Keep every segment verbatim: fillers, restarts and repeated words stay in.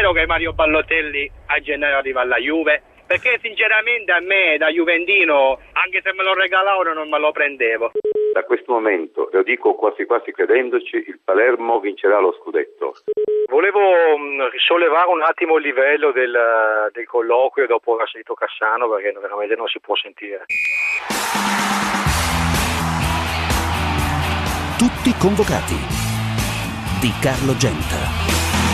vero che Mario Balotelli a gennaio arriva alla Juve? Perché sinceramente a me da juventino, anche se me lo regalavano, non me lo prendevo. Da questo momento, lo dico quasi quasi credendoci, il Palermo vincerà lo scudetto. Volevo mh, sollevare un attimo il livello del, del colloquio dopo aver sentito Cassano, perché veramente non si può sentire. Tutti convocati di Carlo Genta.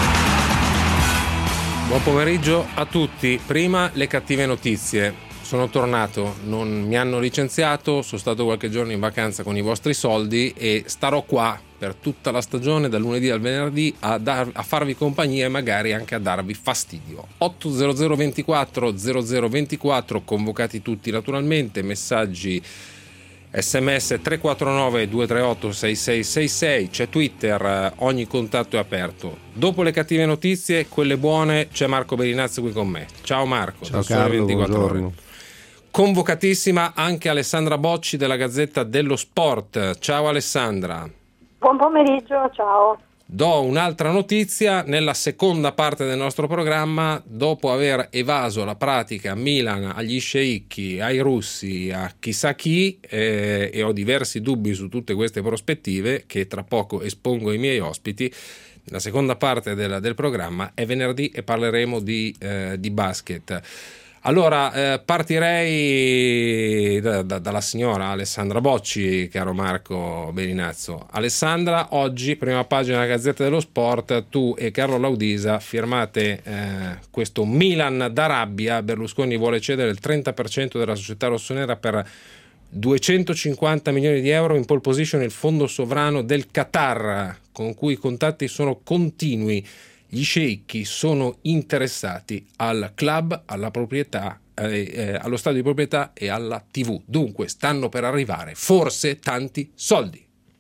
Buon pomeriggio a tutti. Prima le cattive notizie. Sono tornato, non mi hanno licenziato, sono stato qualche giorno in vacanza con i vostri soldi e starò qua per tutta la stagione, dal lunedì al venerdì, a, dar, a farvi compagnia e magari anche a darvi fastidio. otto zero zero ventiquattro zero zero ventiquattro, convocati tutti naturalmente, messaggi sms tre quattro nove due tre otto sei sei sei sei, c'è Twitter, ogni contatto è aperto. Dopo le cattive notizie, quelle buone, c'è Marco Berinazzo qui con me. Ciao Marco. Ciao Carlo, ventiquattro buongiorno. ore. Convocatissima anche Alessandra Bocci della Gazzetta dello Sport. Ciao Alessandra. Buon pomeriggio, ciao. Do un'altra notizia: nella seconda parte del nostro programma, dopo aver evaso la pratica a Milan, agli sceicchi, ai russi, a chissà chi, eh, e ho diversi dubbi su tutte queste prospettive che tra poco espongo ai miei ospiti, la seconda parte del, del programma è venerdì e parleremo di, eh, di basket. Allora, eh, partirei da, da, dalla signora Alessandra Bocci, caro Marco Berinazzo. Alessandra, oggi, prima pagina della Gazzetta dello Sport, tu e Carlo Laudisa firmate eh, questo Milan da rabbia. Berlusconi vuole cedere il trenta per cento della società rossonera per duecentocinquanta milioni di euro, in pole position il fondo sovrano del Qatar, con cui i contatti sono continui. Gli sceicchi sono interessati al club, alla proprietà, eh, eh, allo stadio di proprietà e alla tivù. Dunque stanno per arrivare forse tanti soldi.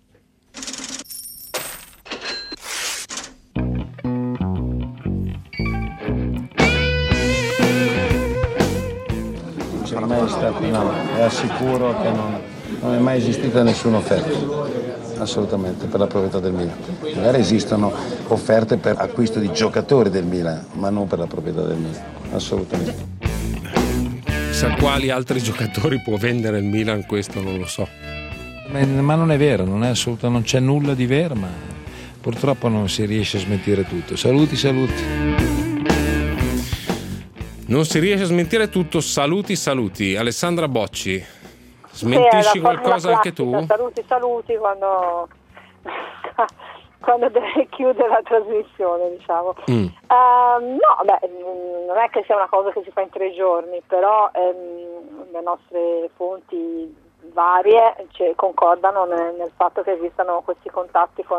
Per me è stato, no, è assicuro che non, non è mai esistita nessuna offerta, assolutamente, per la proprietà del Milan. Magari esistono offerte per acquisto di giocatori del Milan, ma non per la proprietà del Milan, assolutamente. Sa quali altri giocatori può vendere il Milan, questo non lo so. Ma non è vero, non è assoluta, non c'è nulla di vero, ma purtroppo non si riesce a smentire tutto. Saluti, saluti. Non si riesce a smentire tutto, saluti, saluti. Alessandra Bocci, smentisci sì, qualcosa anche tu? Saluti, saluti quando, quando deve chiudere la trasmissione, diciamo. Mm. Uh, no, beh, non è che sia una cosa che si fa in tre giorni, però ehm, le nostre fonti varie cioè, concordano nel, nel fatto che esistano questi contatti con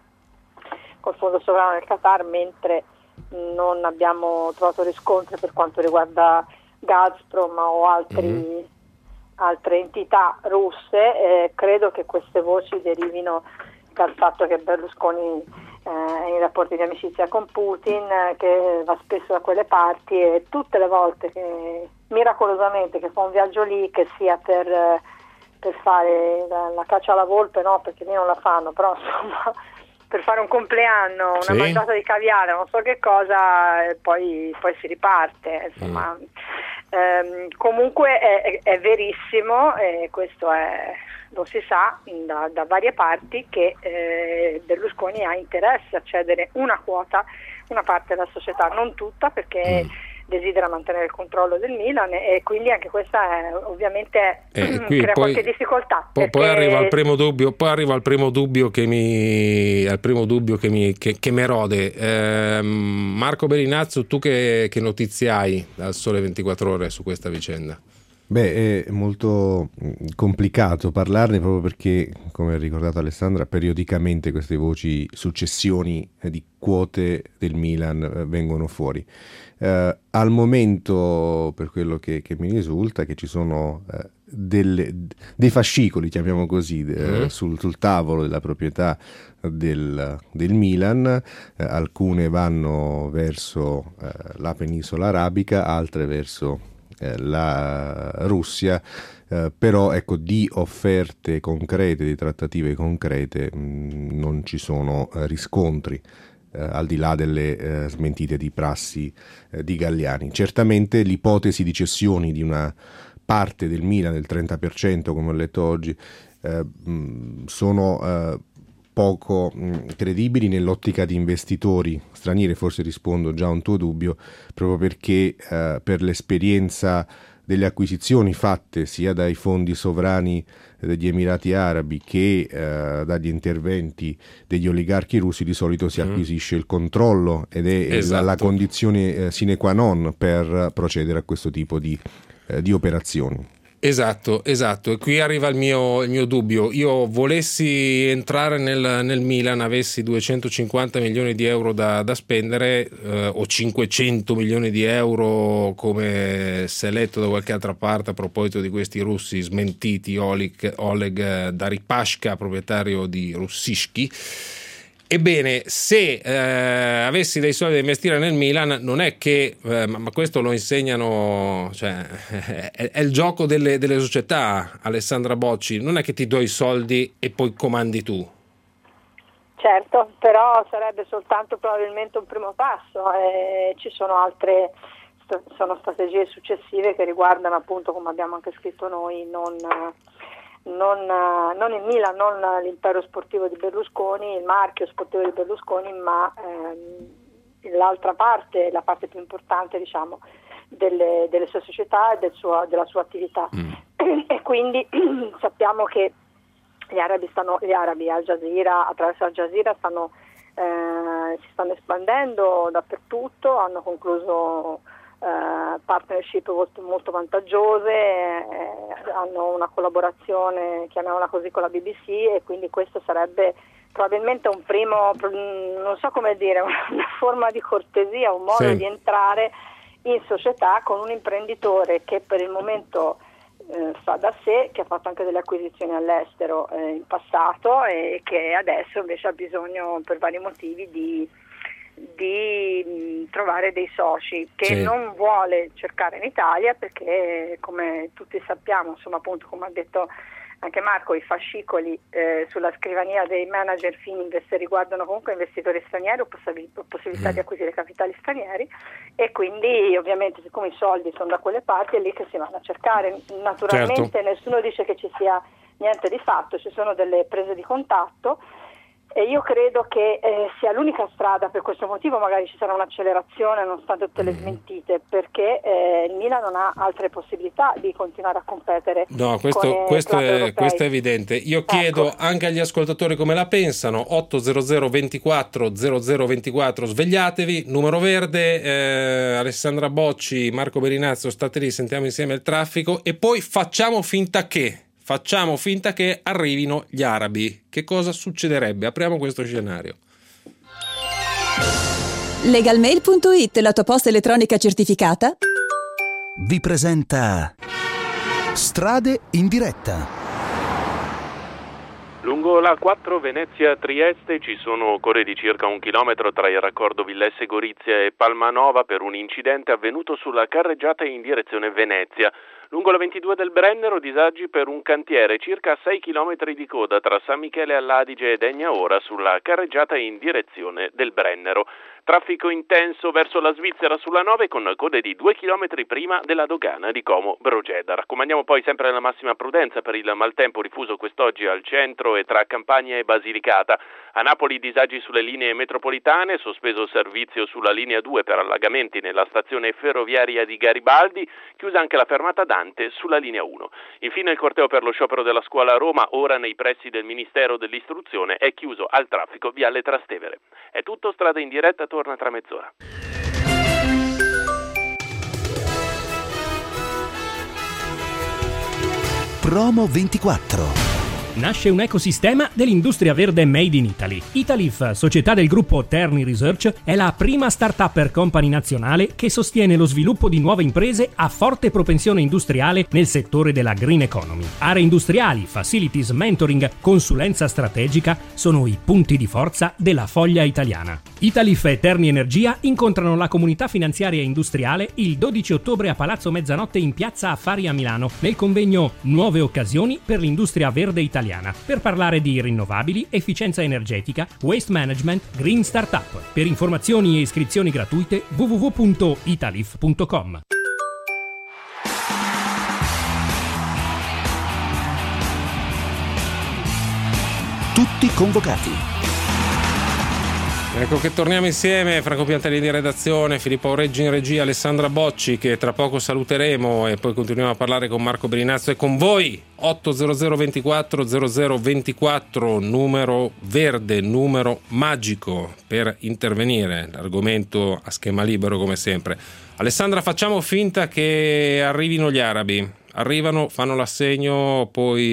col fondo sovrano del Qatar, mentre non abbiamo trovato riscontri per quanto riguarda Gazprom o altri, mm-hmm. altre entità russe. Eh, credo che queste voci derivino dal fatto che Berlusconi eh, è in rapporti di amicizia con Putin, eh, che va spesso da quelle parti, e tutte le volte che miracolosamente che fa un viaggio lì, che sia per, eh, per fare la, la caccia alla volpe, no, perché lì non la fanno, però insomma per fare un compleanno, una sì. mangiata di caviale, non so che cosa, e poi, poi si riparte, insomma. Mm. Ehm, comunque è, è, è verissimo, e questo è, lo si sa da, da varie parti, che eh, Berlusconi ha interesse a cedere una quota, una parte della società, non tutta, perché mm. desidera mantenere il controllo del Milan, e quindi anche questa è, ovviamente eh, qui crea poi, qualche difficoltà. Poi, perché... poi arriva il primo dubbio, poi arriva il primo dubbio che mi al primo dubbio che mi che, che m'erode. Eh, Marco Berinazzo, tu che, che notizie hai dal Sole ventiquattro Ore su questa vicenda? Beh, è molto complicato parlarne, proprio perché, come ha ricordato Alessandra, periodicamente queste voci, successioni di quote del Milan vengono fuori. Uh, al momento, per quello che, che mi risulta, che ci sono uh, delle, dei fascicoli, chiamiamo così, mm. uh, sul, sul tavolo della proprietà del, del Milan. Uh, alcune vanno verso uh, la penisola arabica, altre verso la Russia, eh, però ecco, di offerte concrete, di trattative concrete mh, non ci sono eh, riscontri. eh, al di là delle eh, smentite di prassi eh, di Galliani. Certamente l'ipotesi di cessioni di una parte del Milan, del trenta per cento, come ho letto oggi, eh, mh, sono eh, poco mh, credibili nell'ottica di investitori stranieri. Forse rispondo già a un tuo dubbio, proprio perché eh, per l'esperienza delle acquisizioni fatte sia dai fondi sovrani degli Emirati Arabi che eh, dagli interventi degli oligarchi russi, di solito si acquisisce mm. il controllo ed è esatto. la, la condizione eh, sine qua non per procedere a questo tipo di, eh, di operazioni. Esatto, esatto, e qui arriva il mio, il mio dubbio. Io volessi entrare nel, nel Milan, avessi duecentocinquanta milioni di euro da, da spendere eh, o cinquecento milioni di euro, come si è letto da qualche altra parte a proposito di questi russi smentiti, Oleg, Oleg Daripashka, proprietario di Russishki. Ebbene, se eh, avessi dei soldi da investire nel Milan, non è che, eh, ma, ma questo lo insegnano, cioè, è, è il gioco delle, delle società, Alessandra Bocci, non è che ti do i soldi e poi comandi tu. Certo, però sarebbe soltanto probabilmente un primo passo, eh, ci sono altre, sono strategie successive che riguardano, appunto, come abbiamo anche scritto noi, non... Non, non il Milan, non l'impero sportivo di Berlusconi, il marchio sportivo di Berlusconi, ma ehm, l'altra parte, la parte più importante, diciamo, delle, delle sue società e del suo, della sua attività. Mm. E quindi sappiamo che gli arabi stanno, gli arabi Al Jazeera, attraverso Al Jazeera stanno, eh, si stanno espandendo dappertutto, hanno concluso Uh, partnership molto, molto vantaggiose, eh, hanno una collaborazione, chiamiamola così, con la B B C, e quindi questo sarebbe probabilmente un primo, non so come dire, una forma di cortesia, un modo sì. di entrare in società con un imprenditore che per il momento eh, fa da sé, che ha fatto anche delle acquisizioni all'estero eh, in passato e che adesso invece ha bisogno per vari motivi di di mh, trovare dei soci, che sì. non vuole cercare in Italia perché, come tutti sappiamo, insomma, appunto, come ha detto anche Marco, i fascicoli eh, sulla scrivania dei manager Fininvest riguardano comunque investitori stranieri o possib- possibilità mm. di acquisire capitali stranieri, e quindi ovviamente, siccome i soldi sono da quelle parti, è lì che si vanno a cercare. Naturalmente certo. nessuno dice che ci sia niente di fatto, ci sono delle prese di contatto. E io credo che eh, sia l'unica strada. Per questo motivo magari ci sarà un'accelerazione nonostante tutte le smentite, perché eh, il Milan non ha altre possibilità di continuare a competere. No, questo, con, questo, è, questo è evidente. Io chiedo ecco. anche agli ascoltatori come la pensano. ottocento ventiquattro zero zero ventiquattro, svegliatevi, numero verde. eh, Alessandra Bocci, Marco Berinazzo, state lì, sentiamo insieme il traffico e poi facciamo finta che Facciamo finta che arrivino gli arabi. Che cosa succederebbe? Apriamo questo scenario. Legalmail punto it, la tua posta elettronica certificata, vi presenta Strade in diretta. Lungo la quattro Venezia-Trieste ci sono code di circa un chilometro tra il raccordo Villesse Gorizia e Palmanova per un incidente avvenuto sulla carreggiata in direzione Venezia. Lungo la ventidue del Brennero disagi per un cantiere, circa sei chilometri di coda tra San Michele all'Adige e Degna Ora sulla carreggiata in direzione del Brennero. Traffico intenso verso la Svizzera sulla nove con code di due chilometri prima della dogana di Como Brogeda. Raccomandiamo poi sempre la massima prudenza per il maltempo diffuso quest'oggi al centro e tra Campania e Basilicata. A Napoli disagi sulle linee metropolitane, sospeso il servizio sulla linea due per allagamenti nella stazione ferroviaria di Garibaldi, chiusa anche la fermata Dante sulla linea uno. Infine il corteo per lo sciopero della scuola a Roma, ora nei pressi del Ministero dell'Istruzione, è chiuso al traffico viale Trastevere. È tutto, Strada in diretta torna tra mezz'ora. Promo ventiquattro. Nasce un ecosistema dell'industria verde made in Italy. Italif, società del gruppo Terni Research, è la prima start-upper company nazionale che sostiene lo sviluppo di nuove imprese a forte propensione industriale nel settore della green economy. Aree industriali, facilities, mentoring, consulenza strategica sono i punti di forza della foglia italiana. Italif e Terni Energia incontrano la comunità finanziaria e industriale il dodici ottobre a Palazzo Mezzanotte in Piazza Affari a Milano nel convegno Nuove occasioni per l'industria verde italiana italiana per parlare di rinnovabili, efficienza energetica, waste management, green startup. Per informazioni e iscrizioni gratuite w w w punto italif punto com. Tutti convocati. Ecco che torniamo insieme, Franco Piantelli di redazione, Filippo Aureggi in regia, Alessandra Bocci, che tra poco saluteremo, e poi continuiamo a parlare con Marco Berinazzo e con voi. otto zero zero ventiquattro zero zero ventiquattro, numero verde, numero magico per intervenire. L'argomento a schema libero come sempre. Alessandra, facciamo finta che arrivino gli arabi, arrivano, fanno l'assegno,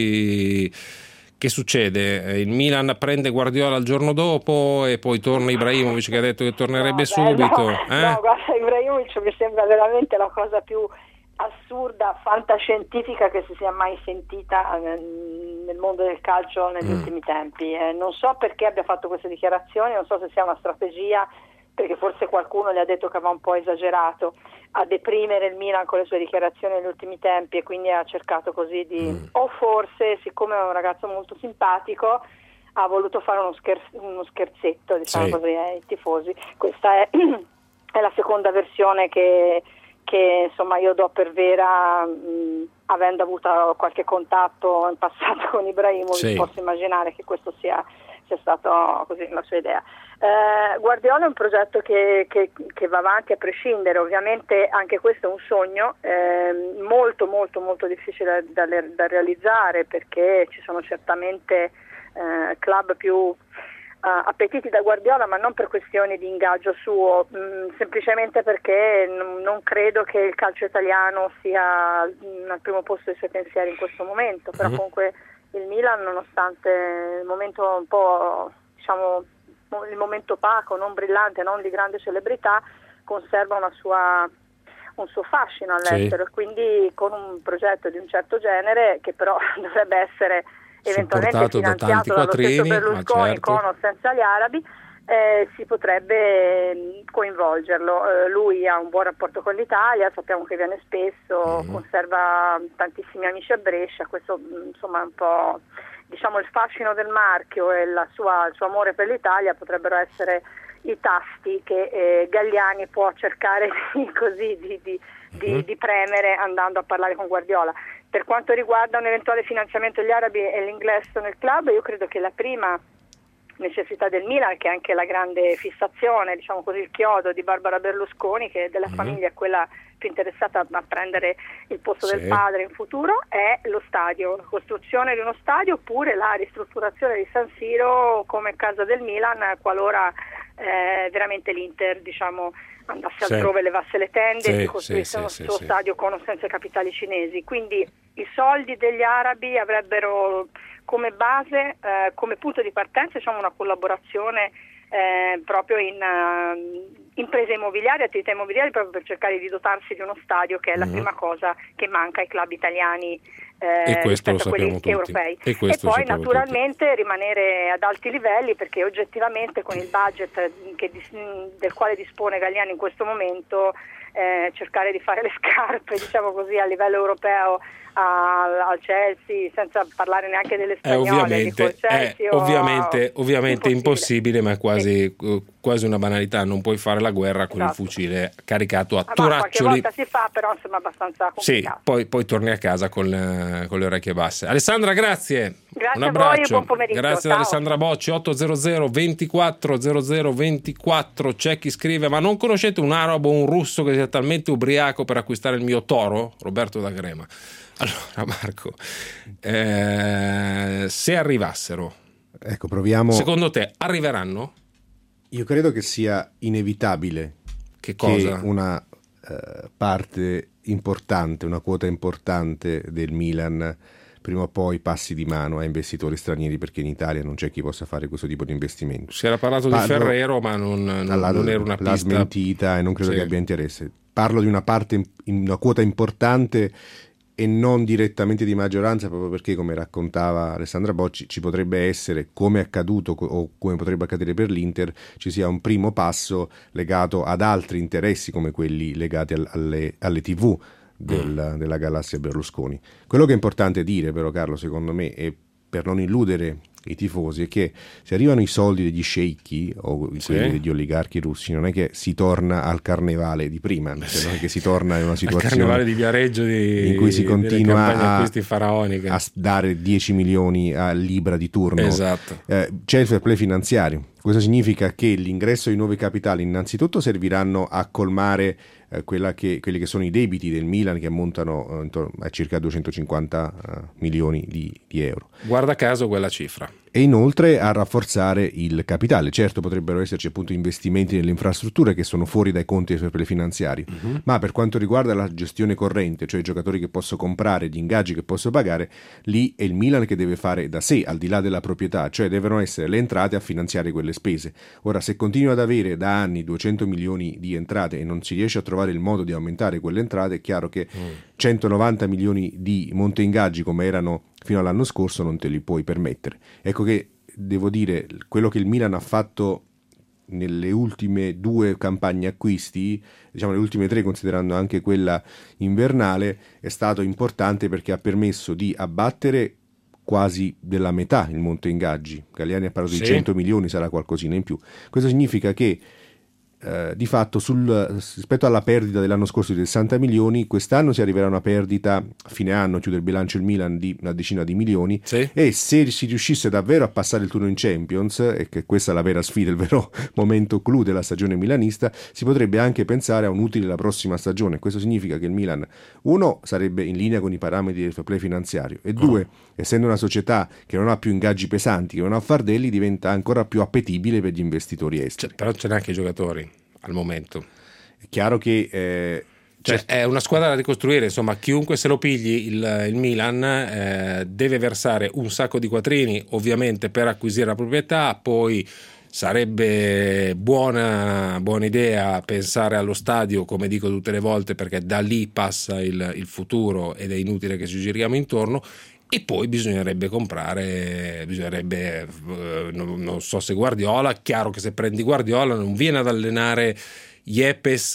poi che succede? Il Milan prende Guardiola il giorno dopo e poi torna Ibrahimovic, che ha detto che tornerebbe no, subito. No, eh? no, guarda, Ibrahimovic mi sembra veramente la cosa più assurda, fantascientifica che si sia mai sentita nel, nel mondo del calcio negli mm. ultimi tempi. Eh, non so perché abbia fatto queste dichiarazioni, non so se sia una strategia, perché forse qualcuno gli ha detto che aveva un po' esagerato a deprimere il Milan con le sue dichiarazioni negli ultimi tempi, e quindi ha cercato così di mm. o forse, siccome è un ragazzo molto simpatico, ha voluto fare uno, scherz- uno scherzetto, diciamo sì. così, ai tifosi. Questa è, è la seconda versione che, che insomma io do per vera, mh, avendo avuto qualche contatto in passato con Ibrahimovic, sì. posso immaginare che questo sia sia stato così la sua idea. Eh, Guardiola è un progetto che, che, che va avanti a prescindere, ovviamente anche questo è un sogno eh, molto molto molto difficile da, da, da realizzare, perché ci sono certamente eh, club più uh, appetiti da Guardiola, ma non per questioni di ingaggio suo, mh, semplicemente perché n- non credo che il calcio italiano sia mh, al primo posto dei suoi pensieri in questo momento, però mm-hmm. comunque il Milan, nonostante il momento un po', diciamo, il momento opaco, non brillante, non di grande celebrità, conserva una sua, un suo fascino all'estero, sì. e quindi con un progetto di un certo genere, che però dovrebbe essere eventualmente finanziato da dallo stesso Berlusconi, certo. con o senza gli arabi, eh, si potrebbe coinvolgerlo. Eh, lui ha un buon rapporto con l'Italia, sappiamo che viene spesso, mm. conserva tantissimi amici a Brescia, questo insomma è un po', diciamo, il fascino del marchio e la sua, il suo amore per l'Italia potrebbero essere i tasti che eh, Galliani può cercare di, così di, di, di, mm. di premere andando a parlare con Guardiola. Per quanto riguarda un eventuale finanziamento degli arabi e l'ingresso nel club, io credo che la prima necessità del Milan, che è anche la grande fissazione, diciamo così, il chiodo di Barbara Berlusconi, che della mm. famiglia è quella più interessata a prendere il posto sì. del padre in futuro, è lo stadio, la costruzione di uno stadio, oppure la ristrutturazione di San Siro come casa del Milan, qualora eh, veramente l'Inter, diciamo, andasse sì. altrove, levasse le tende sì, e costruisse sì, sì, il suo sì, stadio sì. con o senza capitali cinesi. Quindi i soldi degli arabi avrebbero come base, eh, come punto di partenza, diciamo, una collaborazione eh, proprio in uh, imprese immobiliari, attività immobiliari, proprio per cercare di dotarsi di uno stadio, che è la mm-hmm. prima cosa che manca ai club italiani eh, e questo rispetto a quelli tutti. europei. E, e poi naturalmente tutti. rimanere ad alti livelli, perché oggettivamente con il budget che, del quale dispone Galliani in questo momento, eh, cercare di fare le scarpe, diciamo così, a livello europeo al Chelsea, senza parlare neanche delle spagnole, è ovviamente, Chelsea, è ovviamente, ovviamente impossibile. impossibile, ma è quasi, sì. quasi una banalità. Non puoi fare la guerra con esatto. il fucile caricato a ah, toraccioli. Qualche volta si fa, però insomma abbastanza complicato. Sì, poi, poi torni a casa con, con le orecchie basse. Alessandra, grazie. Grazie un abbraccio. a voi, buon pomeriggio. Grazie ad Alessandra Bocci. Otto zero zero ventiquattro zero zero ventiquattro. C'è chi scrive: ma non conoscete un arabo o un russo che sia talmente ubriaco per acquistare il mio toro? Roberto da Crema. Allora Marco, eh, se arrivassero, ecco, proviamo. Secondo te arriveranno? Io credo che sia inevitabile che, cosa? che una uh, parte importante, una quota importante del Milan prima o poi passi di mano a investitori stranieri, perché in Italia non c'è chi possa fare questo tipo di investimento. Si era parlato Parlo, di Ferrero, ma non, non, alla, non era una pista. L'ha smentita e non credo sì. che abbia interesse. Parlo di una parte, una quota importante e non direttamente di maggioranza, proprio perché, come raccontava Alessandra Bocci, ci potrebbe essere, come è accaduto o come potrebbe accadere per l'Inter, ci sia un primo passo legato ad altri interessi come quelli legati al, alle, alle tivù del, mm. della galassia Berlusconi. Quello che è importante dire però, Carlo, secondo me, e per non illudere i tifosi, è che se arrivano i soldi degli sceicchi o sì. quelli degli oligarchi russi, non è che si torna al carnevale di prima, cioè sì. non è che si torna in una situazione al carnevale di Viareggio di, in cui si continua a, a dare dieci milioni a libra di turno. Esatto. Eh, c'è il fair play finanziario. Questo significa che l'ingresso di nuovi capitali innanzitutto serviranno a colmare eh, quella che, quelli che sono i debiti del Milan, che ammontano eh, intorno a circa duecentocinquanta eh, milioni di, di euro. Guarda caso quella cifra. E inoltre a rafforzare il capitale. Certo, potrebbero esserci appunto investimenti nelle infrastrutture che sono fuori dai conti dei fair play finanziari, uh-huh. ma per quanto riguarda la gestione corrente, cioè i giocatori che posso comprare, gli ingaggi che posso pagare, lì è il Milan che deve fare da sé, al di là della proprietà, cioè devono essere le entrate a finanziare quelle spese. Ora, se continua ad avere da anni duecento milioni di entrate e non si riesce a trovare il modo di aumentare quelle entrate, è chiaro che mm. centonovanta milioni di monte ingaggi come erano fino all'anno scorso non te li puoi permettere. Ecco che devo dire, quello che il Milan ha fatto nelle ultime due campagne acquisti, diciamo le ultime tre considerando anche quella invernale, è stato importante perché ha permesso di abbattere quasi della metà il monte ingaggi. Galliani ha parlato sì. di cento milioni, sarà qualcosina in più. Questo significa che eh, di fatto sul, rispetto alla perdita dell'anno scorso di sessanta milioni, quest'anno si arriverà a una perdita a fine anno, chiude il bilancio il Milan, di una decina di milioni sì. e se si riuscisse davvero a passare il turno in Champions, e che questa è la vera sfida, il vero momento clou della stagione milanista, si potrebbe anche pensare a un utile la prossima stagione. Questo significa che il Milan, uno, sarebbe in linea con i parametri del fair play finanziario e due, oh. essendo una società che non ha più ingaggi pesanti, che non ha fardelli, diventa ancora più appetibile per gli investitori esteri. Cioè, però c'è neanche i giocatori al momento. È chiaro che eh, cioè, certo. è una squadra da ricostruire, insomma, chiunque se lo pigli il, il Milan eh, deve versare un sacco di quattrini ovviamente per acquisire la proprietà, poi sarebbe buona, buona idea pensare allo stadio, come dico tutte le volte, perché da lì passa il, il futuro ed è inutile che ci giriamo intorno. E poi bisognerebbe comprare, bisognerebbe, eh, non, non so se Guardiola, chiaro che se prendi Guardiola non viene ad allenare Yepes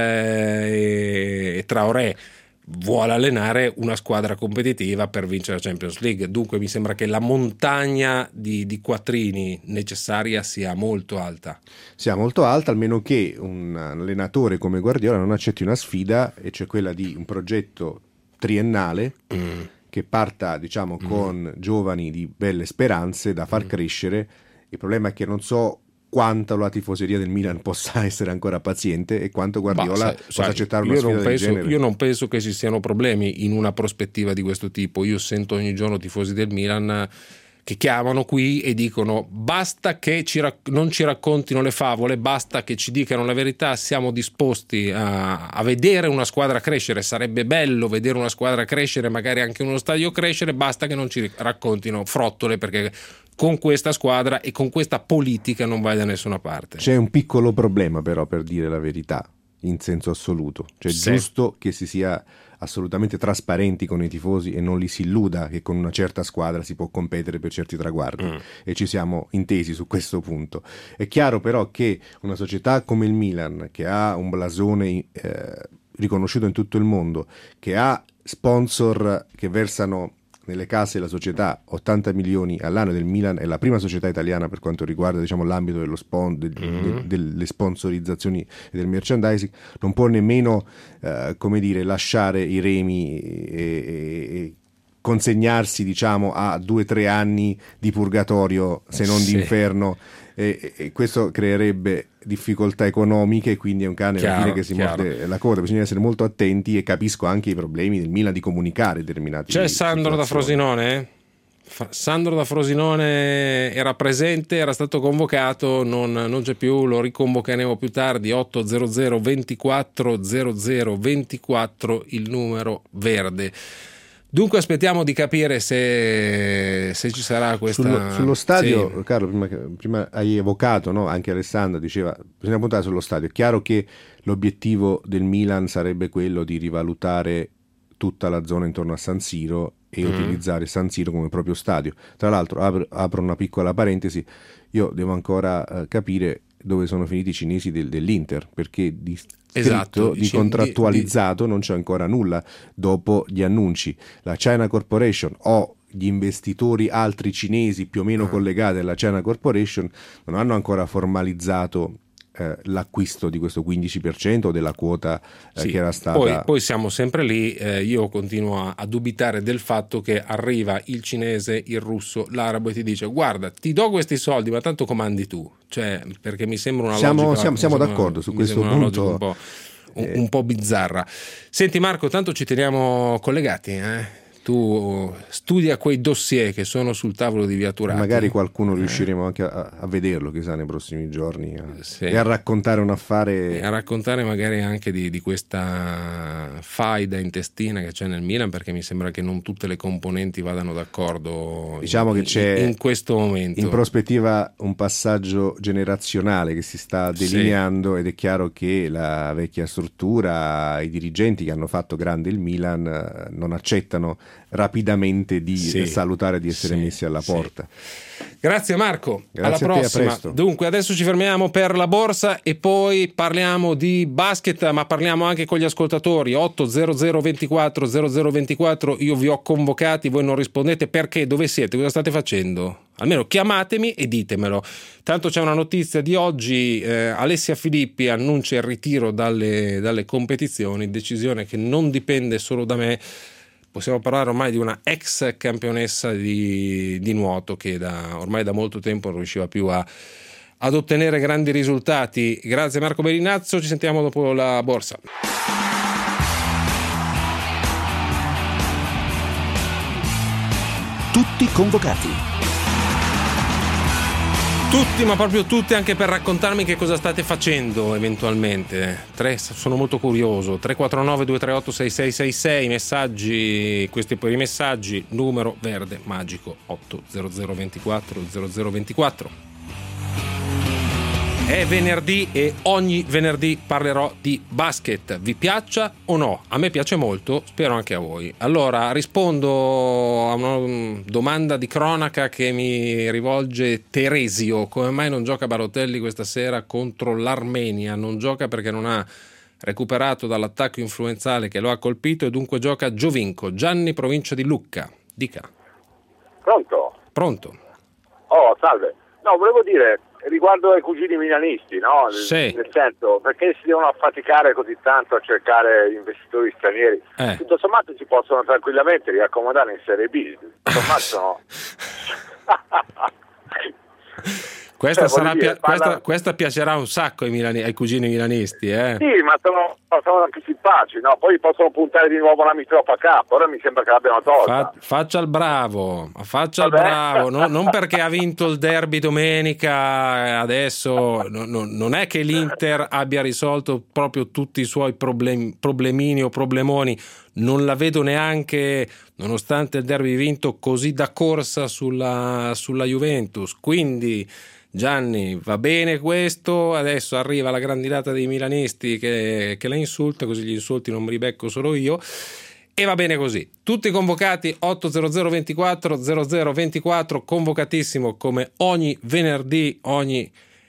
eh, e Traoré, vuole allenare una squadra competitiva per vincere la Champions League. Dunque mi sembra che la montagna di, di quattrini necessaria sia molto alta. Sia molto alta, almeno che un allenatore come Guardiola non accetti una sfida, e cioè quella di un progetto triennale mm. che parta, diciamo, mm. con giovani di belle speranze da far mm. crescere. Il problema è che non so quanto la tifoseria del Milan possa essere ancora paziente e quanto Guardiola bah, sai, possa sai, accettare una sfida del penso, genere. Io non penso che ci siano problemi in una prospettiva di questo tipo. Io sento ogni giorno tifosi del Milan che chiamano qui e dicono basta che ci rac- non ci raccontino le favole, basta che ci dicano la verità, siamo disposti a, a vedere una squadra crescere, sarebbe bello vedere una squadra crescere, magari anche uno stadio crescere, basta che non ci raccontino frottole, perché con questa squadra e con questa politica non vai da nessuna parte. C'è un piccolo problema però, per dire la verità, in senso assoluto, cioè è sì. giusto che si sia assolutamente trasparenti con i tifosi e non li si illuda che con una certa squadra si può competere per certi traguardi mm. e ci siamo intesi su questo punto. È chiaro però che una società come il Milan, che ha un blasone eh, riconosciuto in tutto il mondo, che ha sponsor che versano nelle case della società ottanta milioni all'anno, del Milan è la prima società italiana per quanto riguarda, diciamo, l'ambito dello spon- de- mm-hmm. de- delle sponsorizzazioni e del merchandising, non può nemmeno eh, come dire lasciare i remi e, e, e consegnarsi, diciamo, a due o tre anni di purgatorio, se non sì. di inferno, e, e questo creerebbe difficoltà economiche, quindi è un cane chiaro, alla fine che si chiaro. morde la coda. Bisogna essere molto attenti e capisco anche i problemi del Milan di comunicare determinati. C'è Sandro da Frosinone? Sandro da Frosinone era presente, era stato convocato, non, non c'è più, lo riconvocheremo più tardi. Otto zero zero ventiquattro zero zero ventiquattro il numero verde. Dunque aspettiamo di capire se, se ci sarà questa... Sullo, sullo stadio, sì. Carlo, prima, prima hai evocato, no? Anche Alessandro diceva, bisogna puntare sullo stadio. È chiaro che l'obiettivo del Milan sarebbe quello di rivalutare tutta la zona intorno a San Siro e mm. utilizzare San Siro come proprio stadio. Tra l'altro, apro, apro una piccola parentesi, io devo ancora uh, capire dove sono finiti i cinesi del, dell'Inter, perché di scritto, esatto, di contrattualizzato di, di... non c'è ancora nulla dopo gli annunci. La China Corporation o gli investitori altri cinesi più o meno ah. collegati alla China Corporation non hanno ancora formalizzato eh, l'acquisto di questo quindici per cento della quota eh, sì, che era stata... Poi, poi siamo sempre lì, eh, io continuo a, a dubitare del fatto che arriva il cinese, il russo, l'arabo e ti dice guarda ti do questi soldi ma tanto comandi tu, cioè perché mi sembra una siamo, logica... Siamo, siamo sembra, d'accordo su questo punto. Un po', un, un po' bizzarra. Senti Marco, tanto ci teniamo collegati, eh? Tu studia quei dossier che sono sul tavolo di Via Turati. Magari qualcuno riusciremo anche a, a vederlo, chissà, nei prossimi giorni a, sì. e a raccontare un affare. E a raccontare magari anche di, di questa faida intestina che c'è nel Milan, perché mi sembra che non tutte le componenti vadano d'accordo. Diciamo in, che c'è in questo momento. In prospettiva un passaggio generazionale che si sta delineando, sì. Ed è chiaro che la vecchia struttura, i dirigenti che hanno fatto grande il Milan non accettano rapidamente di sì, salutare di essere sì, messi alla porta. Sì. Grazie Marco, grazie alla a prossima. Te, a presto. Dunque adesso ci fermiamo per la borsa e poi parliamo di basket, ma parliamo anche con gli ascoltatori. Otto zero zero ventiquattro zero zero ventiquattro, io vi ho convocati, voi non rispondete perché, dove siete, cosa state facendo? Almeno chiamatemi e ditemelo. Tanto c'è una notizia di oggi, eh, Alessia Filippi annuncia il ritiro dalle, dalle competizioni, decisione che non dipende solo da me. Possiamo parlare ormai di una ex campionessa di, di nuoto che da, ormai da molto tempo non riusciva più a, ad ottenere grandi risultati. Grazie Marco Berinazzo, ci sentiamo dopo la borsa. Tutti convocati. Tutti, ma proprio tutti, anche per raccontarmi che cosa state facendo eventualmente. Tre, sono molto curioso. tre quattro nove due tre otto sei sei sei sei, messaggi, questi poi i messaggi, numero verde magico otto zero zero ventiquattro zero zero ventiquattro. È venerdì e ogni venerdì parlerò di basket. Vi piaccia o no? A me piace molto, spero anche a voi. Allora, rispondo a una domanda di cronaca che mi rivolge Teresio. Come mai non gioca Balotelli questa sera contro l'Armenia? Non gioca perché non ha recuperato dall'attacco influenzale che lo ha colpito e dunque gioca Giovinco. Gianni, provincia di Lucca. Dica. Pronto? Pronto. Oh, salve. No, volevo dire... riguardo ai cugini milanisti, no? Sì. Nel senso, perché si devono affaticare così tanto a cercare investitori stranieri? Eh. Tutto sommato si possono tranquillamente riaccomodare in Serie B. Tutto sommato Questa, cioè, sarà, dire, questa, parla... questa piacerà un sacco ai, milani, ai cugini milanisti, eh? Sì, ma sono, sono anche simpatici, no? Poi possono puntare di nuovo la mitropa a capo. Ora mi sembra che l'abbiano tolta. Fa, faccia il bravo, faccia Vabbè. il bravo, no, non perché ha vinto il derby domenica adesso, no, no, non è che l'Inter abbia risolto proprio tutti i suoi problemi, problemini o problemoni. Non la vedo neanche, nonostante il derby vinto, così da corsa sulla, sulla Juventus. Quindi Gianni, va bene questo, adesso arriva la grandinata dei milanisti che, che la insulta, così gli insulti non mi ribecco solo io, e va bene così. Tutti convocati, otto zero zero ventiquattro zero zero ventiquattro, convocatissimo come ogni venerdì, ogni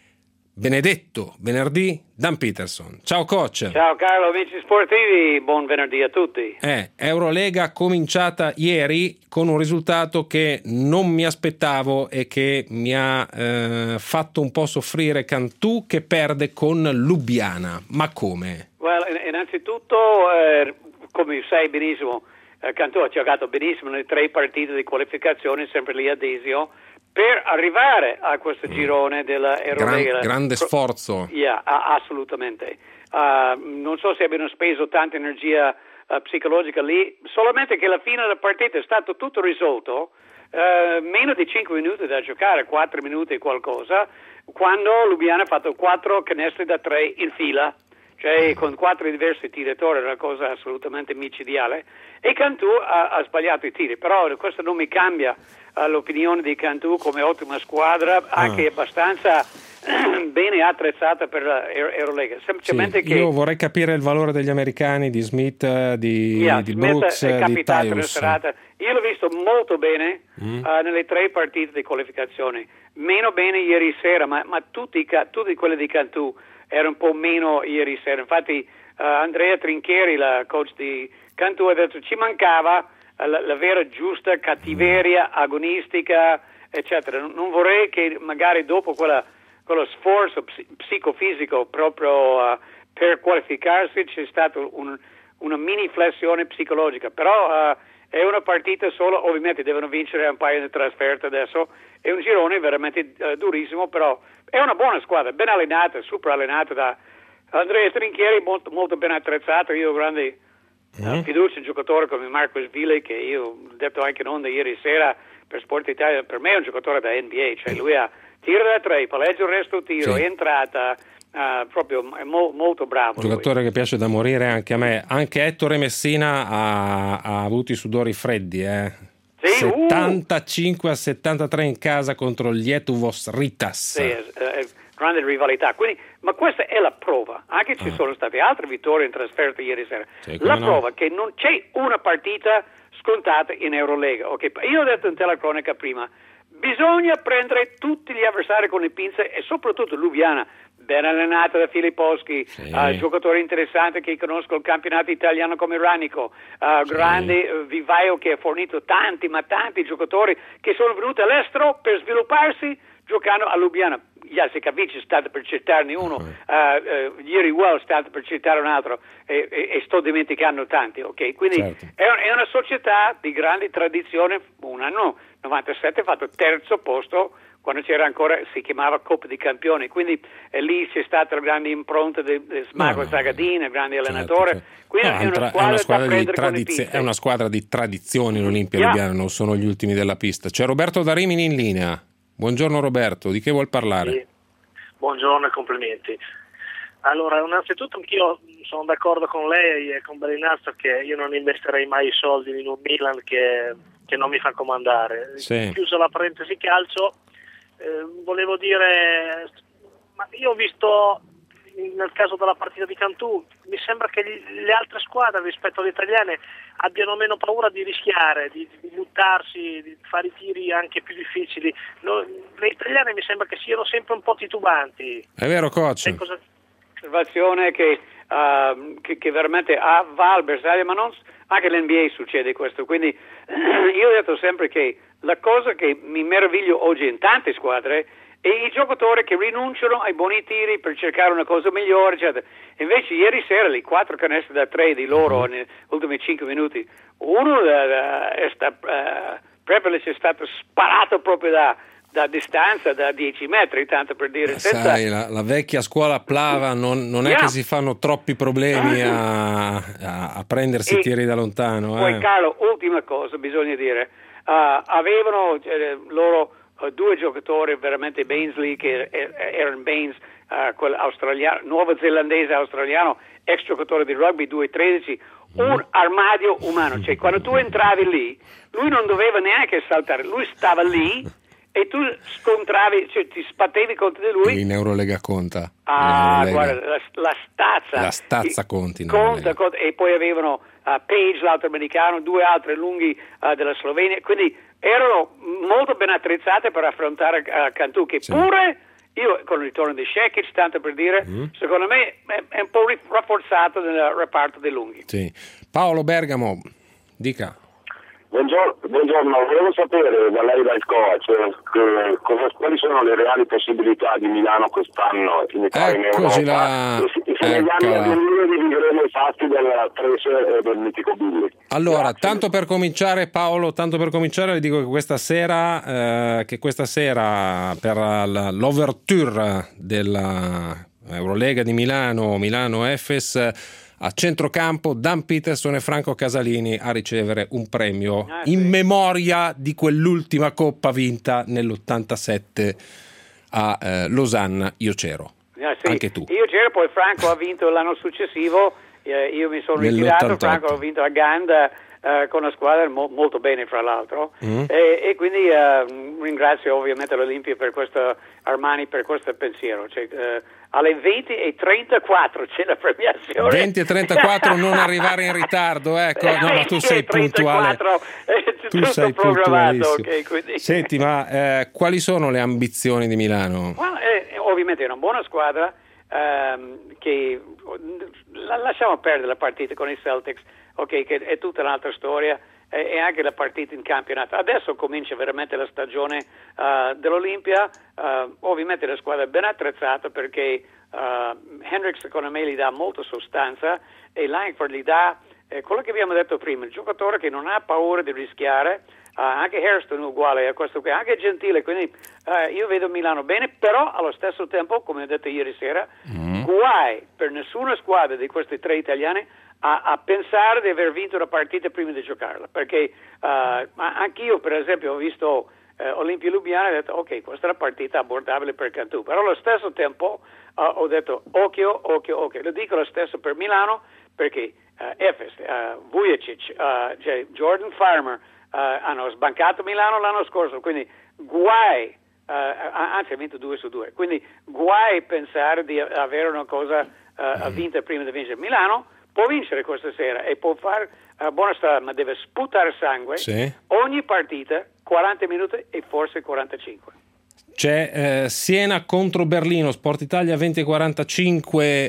benedetto venerdì, Dan Peterson. Ciao coach. Ciao Carlo, amici sportivi, buon venerdì a tutti. Eh, Eurolega cominciata ieri con un risultato che non mi aspettavo e che mi ha eh, fatto un po' soffrire. Cantù che perde con Lubiana, ma come? Well, innanzitutto, eh, come sai benissimo, eh, Cantù ha giocato benissimo nelle tre partite di qualificazione, sempre lì a Desio, per arrivare a questo girone della Eurolega. Gran, grande sforzo. Yeah, assolutamente. Uh, non so se abbiano speso tanta energia uh, psicologica lì, solamente che alla fine della partita è stato tutto risolto, uh, meno di cinque minuti da giocare, quattro minuti e qualcosa, quando Lubiana ha fatto quattro canestri da tre in fila, cioè con quattro diversi tiratori, una cosa assolutamente micidiale, e Cantù ha, ha sbagliato i tiri, però questo non mi cambia uh, l'opinione di Cantù come ottima squadra, anche ah. abbastanza bene attrezzata per l'Eurolega. Semplicemente sì, che io vorrei capire il valore degli americani, di Smith, di, yeah, di Smith Brooks, è di Tyus. Io l'ho visto molto bene mm. uh, nelle tre partite di qualificazione, meno bene ieri sera, ma, ma tutti, tutti quelli di Cantù era un po' meno ieri sera. Infatti uh, Andrea Trinchieri, la coach di Cantù, ha detto ci mancava la, la vera giusta cattiveria agonistica, eccetera. Non vorrei che magari dopo quella, quello sforzo psicofisico proprio uh, per qualificarsi c'è stata un, una mini flessione psicologica, però uh, è una partita solo, ovviamente devono vincere un paio di trasferte adesso, è un girone veramente uh, durissimo, però è una buona squadra, ben allenata, super allenata da Andrea Trinchieri, molto, molto ben attrezzato. Io ho grande mm. uh, fiducia in un giocatore come Marcos Ville, che io ho detto anche in onda ieri sera per Sport Italia, per me è un giocatore da N B A, cioè lui ha tiro da tre, palleggio, resto tiro, sì. entrata, uh, proprio è mo- molto bravo. Giocatore lui. che piace da morire anche a me. Anche Ettore Messina ha, ha avuto i sudori freddi, eh. Sì, settantacinque a settantatré in casa contro il Lietuvos Ritas. Sì, è, è grande rivalità. Quindi, ma questa è la prova. Anche ci ah. sono state altre vittorie in trasferta ieri sera. Sì, la no. prova che non c'è una partita scontata in Eurolega. Okay? Io ho detto in telecronaca prima, bisogna prendere tutti gli avversari con le pinze e soprattutto Lubiana, ben allenata da Filipowski, sì. uh, giocatore interessante che conosco il campionato italiano come Ranico, uh, sì. grande uh, vivaio che ha fornito tanti ma tanti giocatori che sono venuti all'estero per svilupparsi giocando a Lubiana. Jasikovic è stato per citarne uno, uh, uh, Yuri Wells è stato per citare un altro, e, e, e sto dimenticando tanti, ok? Quindi certo. è, un, è una società di grande tradizione. Un anno novantasette ha fatto terzo posto quando c'era ancora, si chiamava Coppa di Campioni, quindi eh, lì c'è stata la grande impronta di Smago no, Zagadin, il grande certo, allenatore. Certo. Quindi no, è, una squadra, è, una squadra di tradizi- è una squadra di tradizioni l'Olimpia yeah. Lubiana, non sono gli ultimi della pista. C'è Roberto da Rimini in linea. Buongiorno Roberto, di che vuol parlare? Sì. Buongiorno e complimenti. Allora, innanzitutto anch'io sono d'accordo con lei e con Bellinazzo che io non investirei mai i soldi in un Milan che, che non mi fa comandare. Sì. Chiusa la parentesi calcio, eh, volevo dire, ma io ho visto nel caso della partita di Cantù, mi sembra che gli, le altre squadre rispetto alle italiane abbiano meno paura di rischiare, di, di buttarsi, di fare i tiri anche più difficili. No, le italiane mi sembra che siano sempre un po' titubanti. È vero, coach? Cosa... Osservazione che, uh, che, che veramente ah, va al bersaglio, ma non anche l'N B A succede questo. Quindi io ho detto sempre che la cosa che mi meraviglio oggi in tante squadre e i giocatori che rinunciano ai buoni tiri per cercare una cosa migliore, eccetera. Invece ieri sera le quattro canestri da tre di loro negli ultimi cinque minuti, uno da, da, è sta, uh, Prevelic è stato sparato proprio da, da distanza, da dieci metri, tanto per dire. Senza... Sai, la, la vecchia scuola Plava non, non è yeah. che si fanno troppi problemi a, a, a prendersi e tiri da lontano. Poi eh. Carlo, ultima cosa bisogna dire, uh, avevano eh, loro... due giocatori veramente Bainsley, che Aaron Baines, uh, quel australiano, nuovo-zelandese australiano, ex giocatore di rugby due tredici, un armadio umano, cioè quando tu entravi lì lui non doveva neanche saltare, lui stava lì e tu scontravi, cioè ti sbattevi contro di lui. In Eurolega conta. Ah, Eurolega. Guarda, la, la stazza. La stazza conti. Conta, conta, e poi avevano uh, Page, l'altro americano, due altri lunghi uh, della Slovenia, quindi erano molto ben attrezzate per affrontare uh, Cantù, che sì. pure, io con il ritorno di Šekić, tanto per dire, mm. secondo me è, è un po' rafforzato nel reparto dei lunghi. Sì. Paolo Bergamo, dica. Buongiorno, buongiorno, volevo sapere da lei, dal coach, che, cosa, quali sono le reali possibilità di Milano quest'anno in Italia e in Europa, la... e se negli anni a venire vivremo i fatti del Trese e del mitico Billy. Allora, Grazie. tanto per cominciare, Paolo, tanto per cominciare le dico che questa sera, eh, che questa sera per l'ouverture della Eurolega di Milano, Milano Efes, a centrocampo Dan Peterson e Franco Casalini a ricevere un premio ah, in sì. memoria di quell'ultima coppa vinta nell'ottantasette a eh, Losanna. Io c'ero, ah, sì. anche tu. Io c'ero, poi Franco ha vinto l'anno successivo, eh, io mi sono ritirato, Franco ha vinto a Ganda eh, con una squadra mo- molto bene fra l'altro mm. e, e quindi eh, ringrazio ovviamente l'Olimpia per questo, Armani per questo pensiero, cioè, eh, alle venti e trentaquattro c'è la premiazione. venti e trentaquattro non arrivare in ritardo, ecco. No, ma tu sei puntuale. Eh, tu sei puntualissimo. Okay, quindi... Senti, ma eh, quali sono le ambizioni di Milano? Well, eh, ovviamente è una buona squadra ehm, che la, lasciamo perdere la partita con i Celtics, ok, che è tutta un'altra storia. e, e anche la partita in campionato. Adesso comincia veramente la stagione uh, dell'Olimpia, uh, ovviamente la squadra è ben attrezzata perché uh, Hendricks secondo me gli dà molta sostanza e Langford gli dà eh, quello che abbiamo detto prima, il giocatore che non ha paura di rischiare. Uh, anche Hairston è uguale a questo qui, anche Gentile, quindi uh, io vedo Milano bene, però allo stesso tempo, come ho detto ieri sera, mm. guai per nessuna squadra di queste tre italiane a, a pensare di aver vinto una partita prima di giocarla, perché uh, anch'io per esempio ho visto uh, Olimpia Lubiana e ho detto ok, questa è una partita abbordabile per Cantù, però allo stesso tempo uh, ho detto occhio, occhio, occhio, lo dico lo stesso per Milano perché uh, Efes, uh, Vujicic, uh, cioè Jordan Farmer, Uh, hanno sbancato Milano l'anno scorso, quindi guai, uh, anzi ha vinto due su due, quindi guai pensare di avere una cosa uh, vinta prima di vincere. Milano può vincere questa sera e può fare uh, buona strada, ma deve sputare sangue sì. ogni partita, quaranta minuti e forse quarantacinque. C'è eh, Siena contro Berlino, Sport Italia venti e quarantacinque.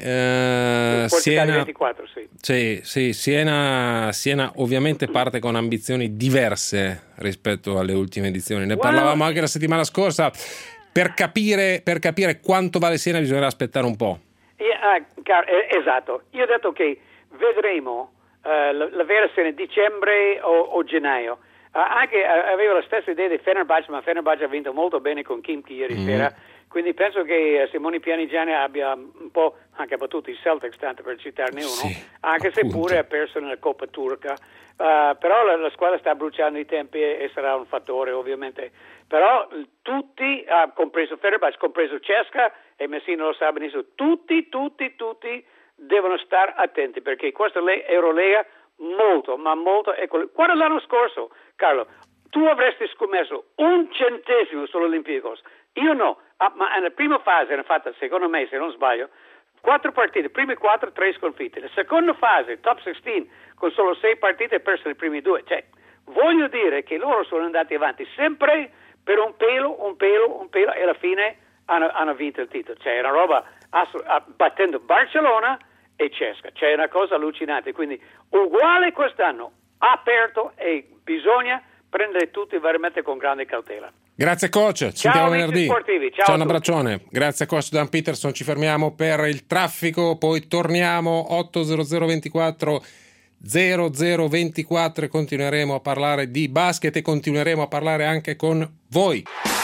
Eh, Sport Siena, Italia ventiquattro, sì. Sì, sì, Siena, Siena ovviamente parte con ambizioni diverse rispetto alle ultime edizioni. Ne parlavamo anche la settimana scorsa. Per capire, per capire quanto vale Siena bisognerà aspettare un po'. Yeah, uh, car- eh, esatto. Io ho detto che vedremo uh, la, la vera Siena dicembre o, o gennaio. Uh, anche uh, avevo la stessa idea di Fenerbahce, ma Fenerbahce ha vinto molto bene con Khimki ieri mm. sera, quindi penso che uh, Simone Pianigiani abbia un po' anche battuto i Celtics, tanto per citarne uno, sì, anche se pure ha perso nella Coppa Turca, uh, però la, la squadra sta bruciando i tempi e, e sarà un fattore ovviamente, però tutti, uh, compreso Fenerbahce, compreso Cesca e Messina lo sa benissimo, tutti, tutti, tutti devono stare attenti perché questa le- Eurolega molto, ma molto, ecco, guarda l'anno scorso, Carlo, tu avresti scommesso un centesimo sull'Olympiacos, io no, ah, ma nella prima fase hanno fatto, secondo me, se non sbaglio, quattro partite, prime quattro, tre sconfitte, la seconda fase, top sedici, con solo sei partite e perso le prime due, cioè, voglio dire che loro sono andati avanti sempre per un pelo, un pelo, un pelo, e alla fine hanno, hanno vinto il titolo, cioè, è una roba, ass- battendo Barcellona e Cesca, c'è una cosa allucinante, quindi uguale quest'anno, aperto e bisogna prendere tutti veramente con grande cautela. Grazie coach, ci sentiamo venerdì. Sportivi. Ciao, ciao, un abbraccione. Grazie coach Dan Peterson, ci fermiamo per il traffico, poi torniamo otto zero zero ventiquattro zero zero ventiquattro e continueremo a parlare di basket e continueremo a parlare anche con voi.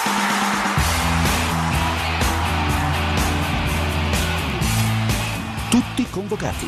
Tutti convocati.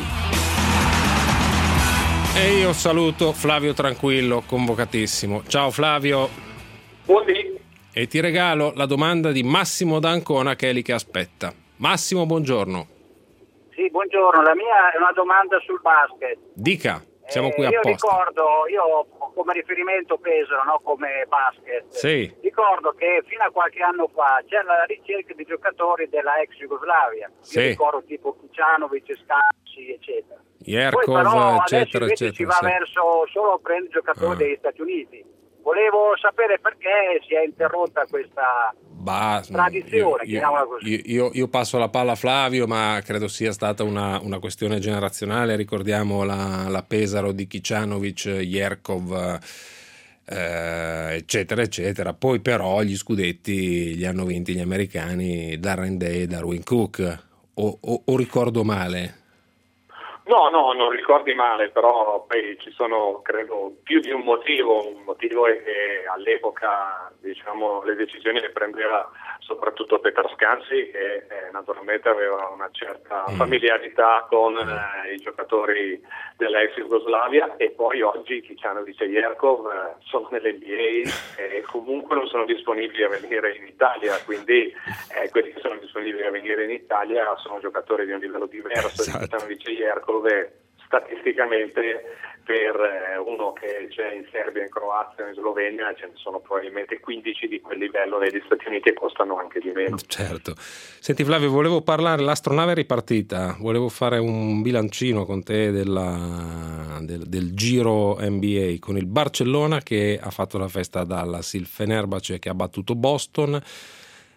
E io saluto Flavio Tranquillo, convocatissimo. Ciao Flavio. Buondì. E ti regalo la domanda di Massimo D'Ancona che è lì che aspetta. Massimo, buongiorno. Sì, buongiorno. La mia è una domanda sul basket. Dica, siamo eh, qui apposta. Io ricordo, io come riferimento Pesaro, no, come basket. Sì. Ricordo che fino a qualche anno fa c'era la ricerca di giocatori della ex Jugoslavia. Sì. Io ricordo tipo Kucanovic, Scacci, eccetera. Yerkov, Poi però eccetera, adesso eccetera. Si va sì. verso solo prendere giocatori ah. degli Stati Uniti. Volevo sapere perché si è interrotta questa bah, tradizione, io, chiamiamola così. Io, io passo la palla a Flavio, ma credo sia stata una, una questione generazionale. Ricordiamo la, la Pesaro di Kicanovic, Yerkov, eh, eccetera, eccetera. Poi però gli scudetti li hanno vinti gli americani, Darren Day e Darwin Cook. O, o, o ricordo male? No, no, non ricordi male, però poi ci sono, credo, più di un motivo. Un motivo è che all'epoca, diciamo, le decisioni le prendeva soprattutto Petar Scansi, che eh, naturalmente aveva una certa familiarità con eh, i giocatori dell'ex Jugoslavia, e poi oggi Kicanovic e Yerkov eh, sono nell'N B A e comunque non sono disponibili a venire in Italia, quindi eh, quelli che sono disponibili a venire in Italia sono giocatori di un livello diverso. Esatto. Di Kicanovic e Yerkov statisticamente per eh, uno che c'è in Serbia, in Croazia, in Slovenia, ce ne sono probabilmente quindici di quel livello negli Stati Uniti e costano anche di meno. Certo. Senti Flavio, volevo parlare, l'astronave è ripartita, volevo fare un bilancino con te della, del, del giro N B A con il Barcellona che ha fatto la festa a Dallas, il Fenerbahce che ha battuto Boston,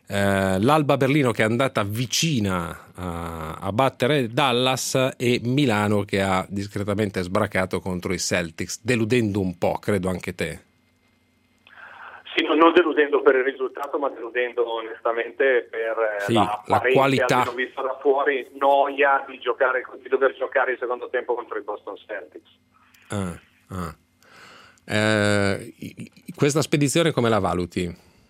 eh, l'Alba Berlino che è andata vicina a, a battere Dallas e Milano che ha discretamente sbracato contro i Celtics, deludendo un po', credo anche te. Sì, non deludendo per il risultato, ma deludendo onestamente per sì, la, la qualità. Abbiamo visto da fuori noia di giocare, di dover giocare il secondo tempo contro i Boston Celtics. Ah, ah. Eh, questa spedizione come la valuti?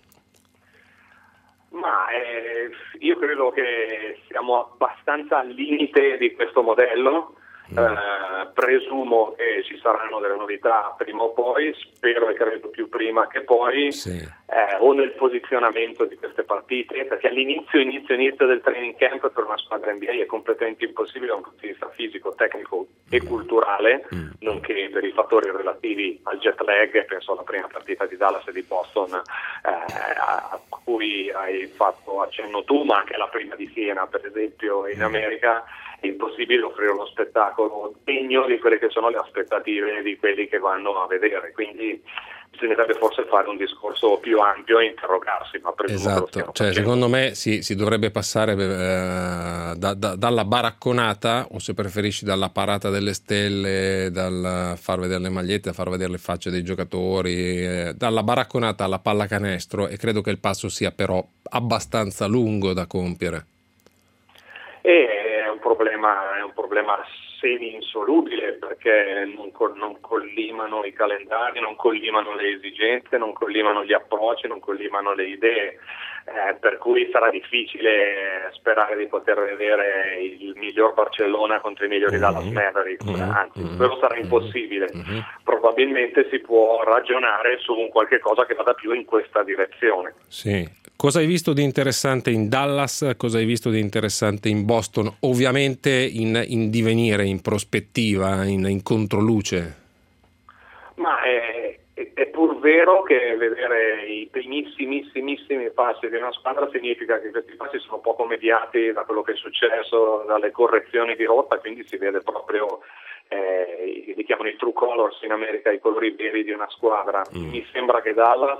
Ma eh, io credo che siamo abbastanza al limite di questo modello. Eh, presumo che ci saranno delle novità prima o poi, spero e credo più prima che poi, sì. eh, o nel posizionamento di queste partite, perché all'inizio inizio inizio del training camp per una squadra N B A è completamente impossibile da un punto di vista fisico, tecnico e culturale, mm. nonché per i fattori relativi al jet lag. Penso alla prima partita di Dallas e di Boston, eh, a cui hai fatto accenno tu, ma anche la prima di Siena per esempio in America. È impossibile offrire uno spettacolo degno di quelle che sono le aspettative di quelli che vanno a vedere, quindi bisognerebbe forse fare un discorso più ampio e interrogarsi, ma presumo esatto, che lo cioè, secondo me si, si dovrebbe passare eh, da, da, dalla baracconata, o se preferisci dalla parata delle stelle, dal far vedere le magliette, far vedere le facce dei giocatori, eh, dalla baracconata alla pallacanestro, e credo che il passo sia però abbastanza lungo da compiere. E è un problema, è un problema semi-insolubile, perché non, non collimano i calendari, non collimano le esigenze, non collimano gli approcci, non collimano le idee, eh, per cui sarà difficile sperare di poter vedere il miglior Barcellona contro i migliori Dallas Mavericks, mm-hmm. anzi, mm-hmm. quello sarà impossibile. Mm-hmm. Probabilmente si può ragionare su un qualche cosa che vada più in questa direzione. Sì. Cosa hai visto di interessante in Dallas? Cosa hai visto di interessante in Boston? Ovviamente in, in divenire, in prospettiva, in, in controluce. Ma è, è, è pur vero che vedere i primissimissimissimi passi di una squadra significa che questi passi sono poco mediati da quello che è successo, dalle correzioni di rotta, quindi si vede proprio, eh, li chiamano i true colors in America, i colori veri di una squadra. Mm. Mi sembra che Dallas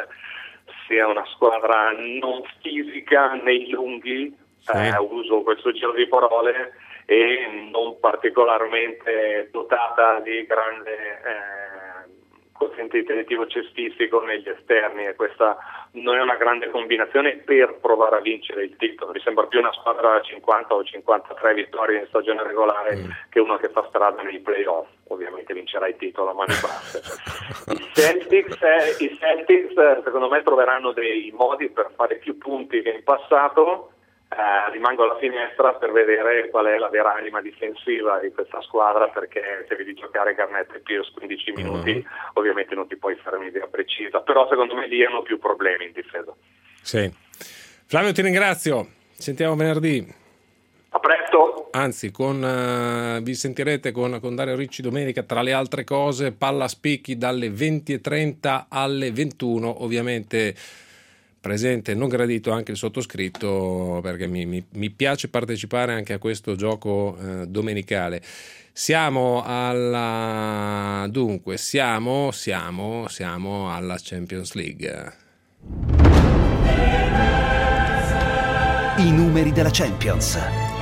sia una squadra non fisica nei lunghi, sì. eh, uso questo giro di parole, e non particolarmente dotata di grande eh, quoziente intellettivo cestistico negli esterni, e questa non è una grande combinazione per provare a vincere il titolo. Mi sembra più una squadra da cinquanta o cinquantatré vittorie in stagione regolare mm. che uno che fa strada nei playoff. Ovviamente vincerà il titolo a mani basse. I Celtics, eh, i Celtics secondo me troveranno dei modi per fare più punti che in passato. Eh, rimango alla finestra per vedere qual è la vera anima difensiva di questa squadra, perché se vedi giocare Garnett e Pierce quindici minuti mm-hmm. ovviamente non ti puoi fare un'idea precisa, però secondo me lì hanno più problemi in difesa. Sì. Flavio, ti ringrazio, sentiamo venerdì. A presto. Anzi, con, uh, vi sentirete con, con Dario Ricci domenica, tra le altre cose, palla a spicchi dalle venti e trenta alle ventuno, ovviamente presente, non gradito anche il sottoscritto, perché mi, mi, mi piace partecipare anche a questo gioco eh, domenicale. Siamo alla dunque siamo siamo siamo alla Champions League. I numeri della Champions.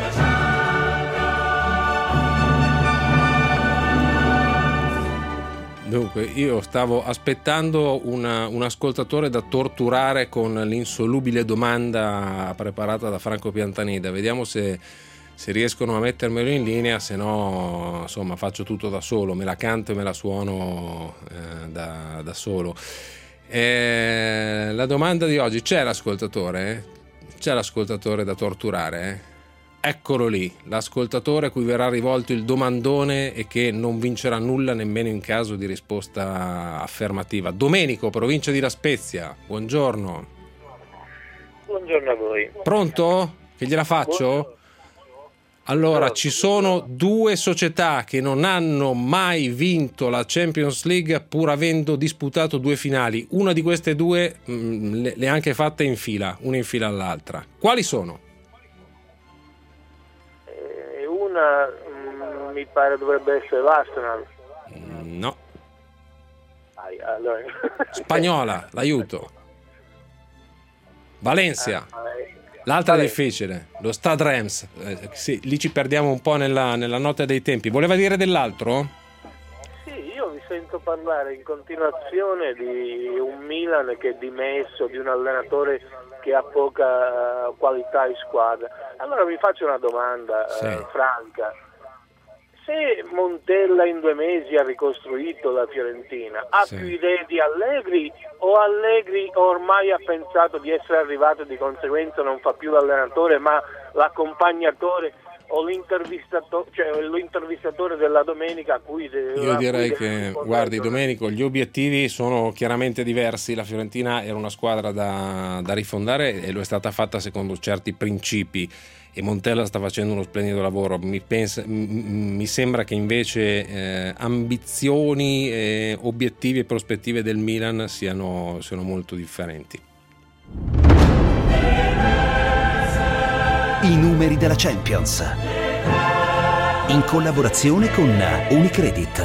Dunque, io stavo aspettando una, un ascoltatore da torturare con l'insolubile domanda preparata da Franco Piantanida. Vediamo se, se riescono a mettermelo in linea, se no insomma faccio tutto da solo, me la canto e me la suono eh, da, da solo. Eh, la domanda di oggi, c'è l'ascoltatore? C'è l'ascoltatore da torturare? Eh? Eccolo lì, l'ascoltatore a cui verrà rivolto il domandone e che non vincerà nulla nemmeno in caso di risposta affermativa. Domenico, provincia di La Spezia, buongiorno. Buongiorno a voi. Pronto? Che gliela faccio? Buongiorno. Allora, ci sono due società che non hanno mai vinto la Champions League pur avendo disputato due finali. Una di queste due mh, le, le ha anche fatte in fila, una in fila all'altra. Quali sono? Una mh, mi pare dovrebbe essere l'Arsenal. No. Ah, allora... Spagnola, l'aiuto. Valencia. L'altra è difficile, lo Stade Reims. Eh, sì, lì ci perdiamo un po' nella, nella notte dei tempi. Voleva dire dell'altro? Sì, io vi sento parlare in continuazione di un Milan che è dimesso, di un allenatore che ha poca uh, qualità in squadra. Allora vi faccio una domanda sì. uh, franca. Se Montella in due mesi ha ricostruito la Fiorentina, ha sì. più idee di Allegri o Allegri ormai ha pensato di essere arrivato e di conseguenza non fa più l'allenatore ma l'accompagnatore o l'intervistatore, cioè l'intervistatore della domenica a cui de- io direi cui che guardi Domenico, gli obiettivi sono chiaramente diversi. La Fiorentina era una squadra da, da rifondare e lo è stata fatta secondo certi principi e Montella sta facendo uno splendido lavoro. Mi, pensa, m- mi sembra che invece eh, ambizioni, eh, obiettivi e prospettive del Milan siano, siano molto differenti. I numeri della Champions, in collaborazione con Unicredit.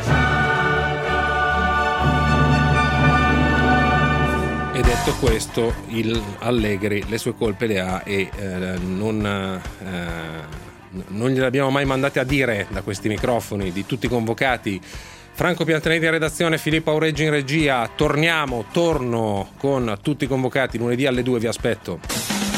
E detto questo, il Allegri le sue colpe le ha e eh, non, eh, non gliele abbiamo mai mandate a dire da questi microfoni di tutti i convocati. Franco Piantanelli in redazione, Filippo Aureggi in regia. Torniamo, torno con tutti i convocati lunedì alle due, vi aspetto.